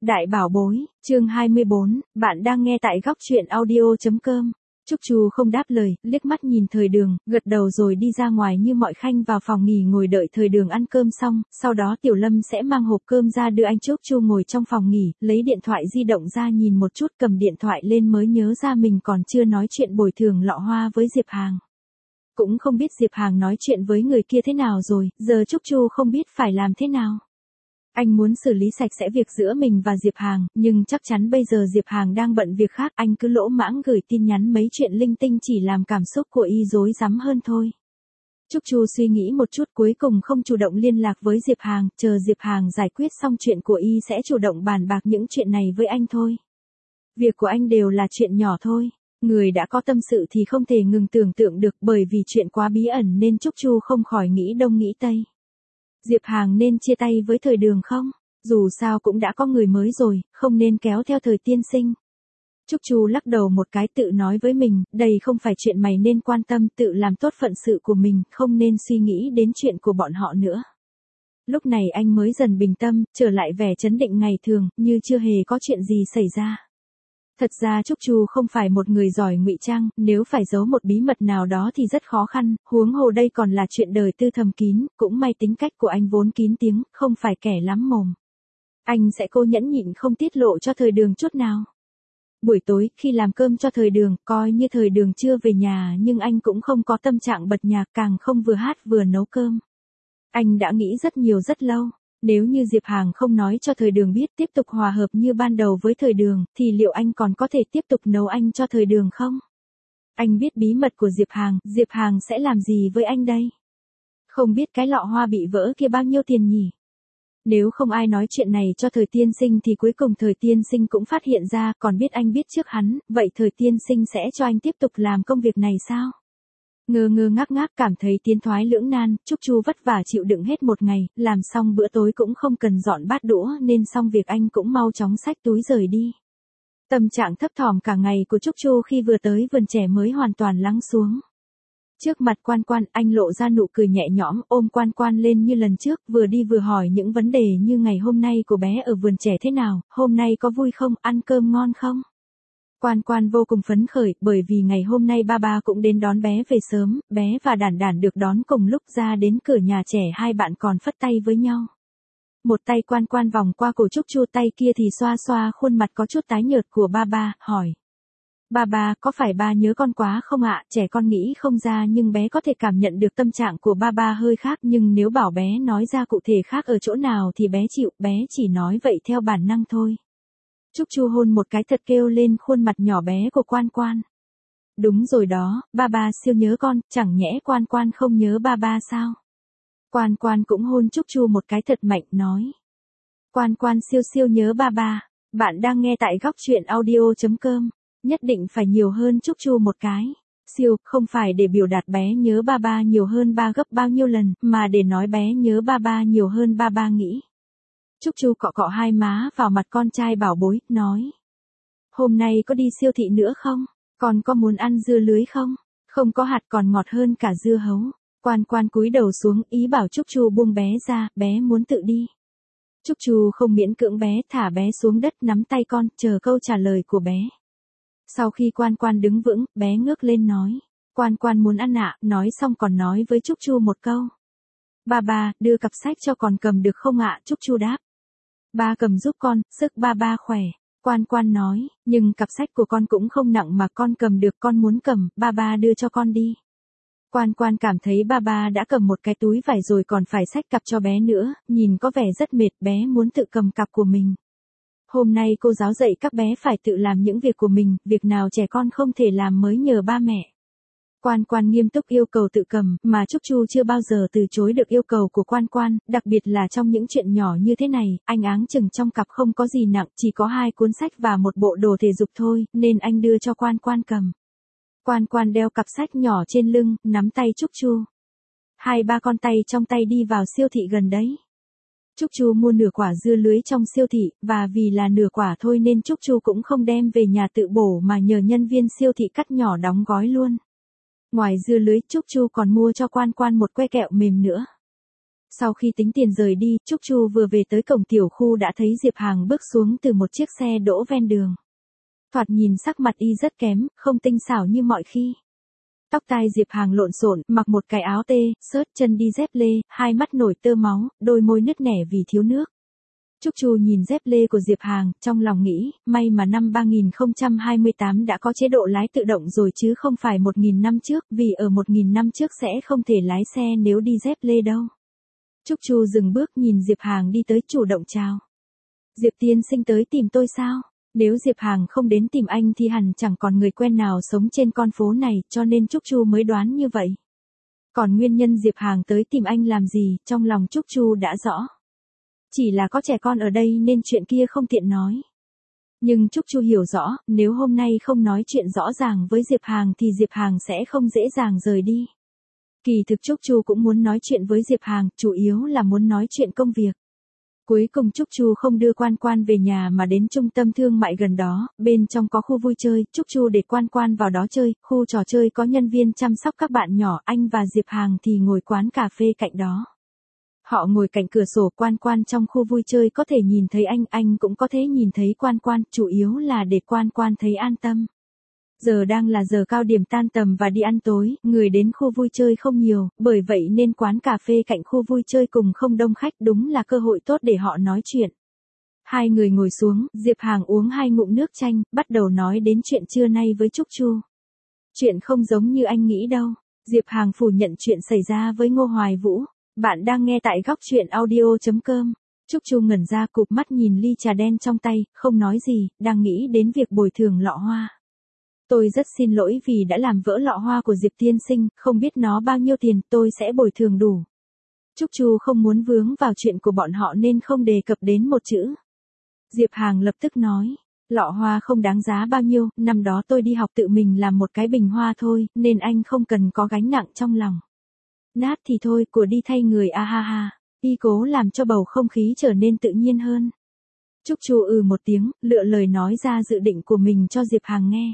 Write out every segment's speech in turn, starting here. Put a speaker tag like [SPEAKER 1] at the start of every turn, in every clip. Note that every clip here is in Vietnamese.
[SPEAKER 1] Đại bảo bối, chương 24, bạn đang nghe tại góc truyện audio.com. Trúc Chu không đáp lời, liếc mắt nhìn Thời Đường, gật đầu rồi đi ra ngoài như mọi khanh vào phòng nghỉ ngồi đợi Thời Đường ăn cơm xong, sau đó Tiểu Lâm sẽ mang hộp cơm ra đưa anh. Trúc Chu ngồi trong phòng nghỉ, lấy điện thoại di động ra nhìn một chút, cầm điện thoại lên mới nhớ ra mình còn chưa nói chuyện bồi thường lọ hoa với Diệp Hàng. Cũng không biết Diệp Hàng nói chuyện với người kia thế nào rồi, giờ Trúc Chu không biết phải làm thế nào. Anh muốn xử lý sạch sẽ việc giữa mình và Diệp Hàng, nhưng chắc chắn bây giờ Diệp Hàng đang bận việc khác, anh cứ lỗ mãng gửi tin nhắn mấy chuyện linh tinh chỉ làm cảm xúc của y rối rắm hơn thôi. Trúc Chu suy nghĩ một chút cuối cùng không chủ động liên lạc với Diệp Hàng, chờ Diệp Hàng giải quyết xong chuyện của y sẽ chủ động bàn bạc những chuyện này với anh thôi. Việc của anh đều là chuyện nhỏ thôi. Người đã có tâm sự thì không thể ngừng tưởng tượng được, bởi vì chuyện quá bí ẩn nên Trúc Chu không khỏi nghĩ đông nghĩ tây. Diệp Hàng nên chia tay với Thời Đường không? Dù sao cũng đã có người mới rồi, không nên kéo theo Thời tiên sinh. Trúc Chu lắc đầu một cái, tự nói với mình, đây không phải chuyện mày nên quan tâm, tự làm tốt phận sự của mình, không nên suy nghĩ đến chuyện của bọn họ nữa. Lúc này anh mới dần bình tâm, trở lại vẻ trấn định ngày thường, như chưa hề có chuyện gì xảy ra. Thật ra Trúc Chu không phải một người giỏi ngụy trang, nếu phải giấu một bí mật nào đó thì rất khó khăn, huống hồ đây còn là chuyện đời tư thầm kín, cũng may tính cách của anh vốn kín tiếng, không phải kẻ lắm mồm. Anh sẽ cố nhẫn nhịn không tiết lộ cho Thời Đường chút nào. Buổi tối, khi làm cơm cho Thời Đường, coi như Thời Đường chưa về nhà nhưng anh cũng không có tâm trạng bật nhạc, càng không vừa hát vừa nấu cơm. Anh đã nghĩ rất nhiều rất lâu. Nếu như Diệp Hàng không nói cho Thời Đường biết, tiếp tục hòa hợp như ban đầu với Thời Đường, thì liệu anh còn có thể tiếp tục nấu anh cho Thời Đường không? Anh biết bí mật của Diệp Hàng sẽ làm gì với anh đây? Không biết cái lọ hoa bị vỡ kia bao nhiêu tiền nhỉ? Nếu không ai nói chuyện này cho Thời tiên sinh thì cuối cùng Thời tiên sinh cũng phát hiện ra, còn biết anh biết trước hắn, vậy Thời tiên sinh sẽ cho anh tiếp tục làm công việc này sao? Ngơ ngơ ngác ngác cảm thấy tiến thoái lưỡng nan, Trúc Chu vất vả chịu đựng hết một ngày, làm xong bữa tối cũng không cần dọn bát đũa nên xong việc anh cũng mau chóng xách túi rời đi. Tâm trạng thấp thỏm cả ngày của Trúc Chu khi vừa tới vườn trẻ mới hoàn toàn lắng xuống. Trước mặt Quan Quan, anh lộ ra nụ cười nhẹ nhõm, ôm Quan Quan lên như lần trước, vừa đi vừa hỏi những vấn đề như ngày hôm nay của bé ở vườn trẻ thế nào, hôm nay có vui không, ăn cơm ngon không. Quan Quan vô cùng phấn khởi, bởi vì ngày hôm nay ba cũng đến đón bé về sớm, bé và Đản Đản được đón cùng lúc ra đến cửa nhà trẻ, hai bạn còn phất tay với nhau. Một tay Quan Quan vòng qua cổ Trúc Chu, tay kia thì xoa xoa khuôn mặt có chút tái nhợt của ba, hỏi. Ba, có phải ba nhớ con quá không ạ? Trẻ con nghĩ không ra nhưng bé có thể cảm nhận được tâm trạng của ba hơi khác, nhưng nếu bảo bé nói ra cụ thể khác ở chỗ nào thì bé chịu, bé chỉ nói vậy theo bản năng thôi. Trúc Chu hôn một cái thật kêu lên khuôn mặt nhỏ bé của Quan Quan. Đúng rồi đó, ba siêu nhớ con, chẳng nhẽ Quan Quan không nhớ ba sao? Quan Quan cũng hôn Trúc Chu một cái thật mạnh, nói. Quan Quan siêu nhớ ba. Bạn đang nghe tại góc truyện audio.com. Nhất định phải nhiều hơn Trúc Chu một cái. Siêu, không phải để biểu đạt bé nhớ ba nhiều hơn ba gấp bao nhiêu lần, mà để nói bé nhớ ba nhiều hơn ba nghĩ. Trúc Chu cọ cọ hai má vào mặt con trai bảo bối, nói. Hôm nay có đi siêu thị nữa không? Con có muốn ăn dưa lưới không? Không có hạt còn ngọt hơn cả dưa hấu. Quan Quan cúi đầu xuống, ý bảo Trúc Chu buông bé ra, bé muốn tự đi. Trúc Chu không miễn cưỡng bé, thả bé xuống đất, nắm tay con, chờ câu trả lời của bé. Sau khi Quan Quan đứng vững, bé ngước lên nói. Quan Quan muốn ăn ạ, nói xong còn nói với Trúc Chu một câu. Ba, đưa cặp sách cho con cầm được không ạ? Trúc Chu đáp. Ba cầm giúp con, sức ba khỏe. Quan Quan nói, nhưng cặp sách của con cũng không nặng mà con cầm được, con muốn cầm, ba đưa cho con đi. Quan Quan cảm thấy ba đã cầm một cái túi vải rồi còn phải xách cặp cho bé nữa, nhìn có vẻ rất mệt, bé muốn tự cầm cặp của mình. Hôm nay cô giáo dạy các bé phải tự làm những việc của mình, việc nào trẻ con không thể làm mới nhờ ba mẹ. Quan Quan nghiêm túc yêu cầu tự cầm, mà Trúc Chu chưa bao giờ từ chối được yêu cầu của Quan Quan, đặc biệt là trong những chuyện nhỏ như thế này, anh áng chừng trong cặp không có gì nặng, chỉ có 2 cuốn sách và một bộ đồ thể dục thôi, nên anh đưa cho Quan Quan cầm. Quan Quan đeo cặp sách nhỏ trên lưng, nắm tay Trúc Chu. 2-3 con tay trong tay đi vào siêu thị gần đấy. Trúc Chu mua nửa quả dưa lưới trong siêu thị, và vì là nửa quả thôi nên Trúc Chu cũng không đem về nhà tự bổ mà nhờ nhân viên siêu thị cắt nhỏ đóng gói luôn. Ngoài dưa lưới, Trúc Chu còn mua cho Quan Quan một que kẹo mềm nữa. Sau khi tính tiền rời đi, Trúc Chu vừa về tới cổng tiểu khu đã thấy Diệp Hàng bước xuống từ một chiếc xe đỗ ven đường. Thoạt nhìn sắc mặt y rất kém, không tinh xảo như mọi khi. Tóc tai Diệp Hàng lộn xộn, mặc một cái áo tê, xớt, chân đi dép lê, hai mắt nổi tơ máu, đôi môi nứt nẻ vì thiếu nước. Trúc Chu nhìn dép lê của Diệp Hàng, trong lòng nghĩ, may mà năm 3028 đã có chế độ lái tự động rồi chứ không phải 1000 năm trước, vì ở 1000 năm trước sẽ không thể lái xe nếu đi dép lê đâu. Trúc Chu dừng bước nhìn Diệp Hàng đi tới chủ động chào. Diệp tiên sinh tới tìm tôi sao? Nếu Diệp Hàng không đến tìm anh thì hẳn chẳng còn người quen nào sống trên con phố này, cho nên Trúc Chu mới đoán như vậy. Còn nguyên nhân Diệp Hàng tới tìm anh làm gì, trong lòng Trúc Chu đã rõ. Chỉ là có trẻ con ở đây nên chuyện kia không tiện nói. Nhưng Trúc Chu hiểu rõ, nếu hôm nay không nói chuyện rõ ràng với Diệp Hàng thì Diệp Hàng sẽ không dễ dàng rời đi. Kỳ thực Trúc Chu cũng muốn nói chuyện với Diệp Hàng, chủ yếu là muốn nói chuyện công việc. Cuối cùng Trúc Chu không đưa Quan Quan về nhà mà đến trung tâm thương mại gần đó, bên trong có khu vui chơi, Trúc Chu để Quan Quan vào đó chơi, khu trò chơi có nhân viên chăm sóc các bạn nhỏ, anh và Diệp Hàng thì ngồi quán cà phê cạnh đó. Họ ngồi cạnh cửa sổ, Quan Quan trong khu vui chơi có thể nhìn thấy anh cũng có thể nhìn thấy Quan Quan, chủ yếu là để Quan Quan thấy an tâm. Giờ đang là giờ cao điểm tan tầm và đi ăn tối, người đến khu vui chơi không nhiều, bởi vậy nên quán cà phê cạnh khu vui chơi cùng không đông khách, đúng là cơ hội tốt để họ nói chuyện. Hai người ngồi xuống, Diệp Hàng uống hai ngụm nước chanh, bắt đầu nói đến chuyện trưa nay với Trúc Chu. Chuyện không giống như anh nghĩ đâu. Diệp Hàng phủ nhận chuyện xảy ra với Ngô Hoài Vũ. Bạn đang nghe tại góc truyện audio.com. Trúc Chu ngẩn ra, cụp mắt nhìn ly trà đen trong tay, không nói gì, đang nghĩ đến việc bồi thường lọ hoa. Tôi rất xin lỗi vì đã làm vỡ lọ hoa của Diệp tiên sinh, không biết nó bao nhiêu tiền, tôi sẽ bồi thường đủ. Trúc Chu không muốn vướng vào chuyện của bọn họ nên không đề cập đến một chữ. Diệp Hàng lập tức nói, lọ hoa không đáng giá bao nhiêu, năm đó tôi đi học tự mình làm một cái bình hoa thôi, nên anh không cần có gánh nặng trong lòng. Nát thì thôi, của đi thay người a ha ha. Y cố làm cho bầu không khí trở nên tự nhiên hơn. Trúc Chu một tiếng, lựa lời nói ra dự định của mình cho Diệp Hàng nghe.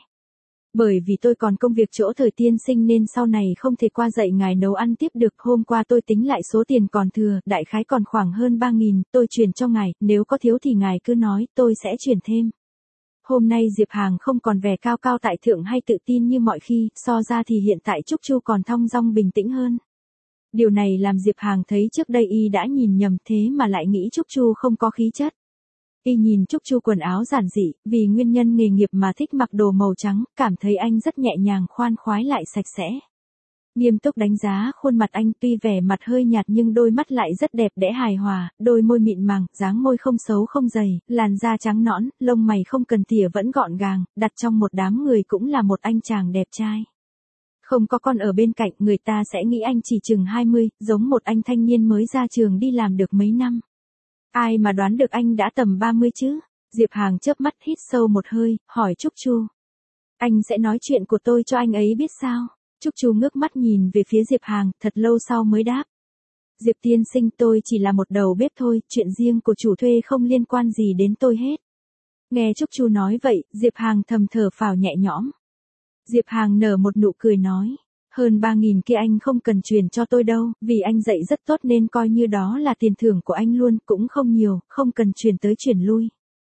[SPEAKER 1] Bởi vì tôi còn công việc chỗ Thời tiên sinh nên sau này không thể qua dạy ngài nấu ăn tiếp được. Hôm qua tôi tính lại số tiền còn thừa, đại khái còn khoảng hơn 3.000, tôi chuyển cho ngài, nếu có thiếu thì ngài cứ nói, tôi sẽ chuyển thêm. Hôm nay Diệp Hàng không còn vẻ cao cao tại thượng hay tự tin như mọi khi, so ra thì hiện tại Trúc Chu còn thong dong bình tĩnh hơn. Điều này làm Diệp Hàng thấy trước đây y đã nhìn nhầm, thế mà lại nghĩ Trúc Chu không có khí chất. Y nhìn Trúc Chu quần áo giản dị, vì nguyên nhân nghề nghiệp mà thích mặc đồ màu trắng, cảm thấy anh rất nhẹ nhàng, khoan khoái lại sạch sẽ. Nghiêm túc đánh giá khuôn mặt anh, tuy vẻ mặt hơi nhạt nhưng đôi mắt lại rất đẹp đẽ hài hòa, đôi môi mịn màng, dáng môi không xấu không dày, làn da trắng nõn, lông mày không cần tỉa vẫn gọn gàng, đặt trong một đám người cũng là một anh chàng đẹp trai. Không có con ở bên cạnh, người ta sẽ nghĩ anh chỉ chừng 20, giống một anh thanh niên mới ra trường đi làm được mấy năm. Ai mà đoán được anh đã tầm 30 chứ? Diệp Hàng chớp mắt hít sâu một hơi, hỏi Trúc Chu. Anh sẽ nói chuyện của tôi cho anh ấy biết sao? Trúc Chu ngước mắt nhìn về phía Diệp Hàng, thật lâu sau mới đáp. Diệp tiên sinh, tôi chỉ là một đầu bếp thôi, chuyện riêng của chủ thuê không liên quan gì đến tôi hết. Nghe Trúc Chu nói vậy, Diệp Hàng thầm thở phào nhẹ nhõm. Diệp Hàng nở một nụ cười nói. Hơn 3.000 kia anh không cần truyền cho tôi đâu, vì anh dạy rất tốt nên coi như đó là tiền thưởng của anh luôn, cũng không nhiều, không cần truyền tới truyền lui.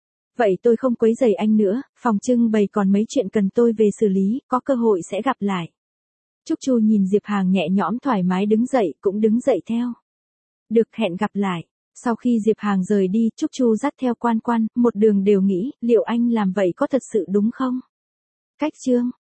[SPEAKER 1] Vậy tôi không quấy rầy anh nữa, phòng trưng bày còn mấy chuyện cần tôi về xử lý, có cơ hội sẽ gặp lại. Trúc Chu nhìn Diệp Hàng nhẹ nhõm thoải mái đứng dậy, cũng đứng dậy theo. Được, hẹn gặp lại. Sau khi Diệp Hàng rời đi, Trúc Chu dắt theo Quan Quan, một đường đều nghĩ, liệu anh làm vậy có thật sự đúng không? Cách chương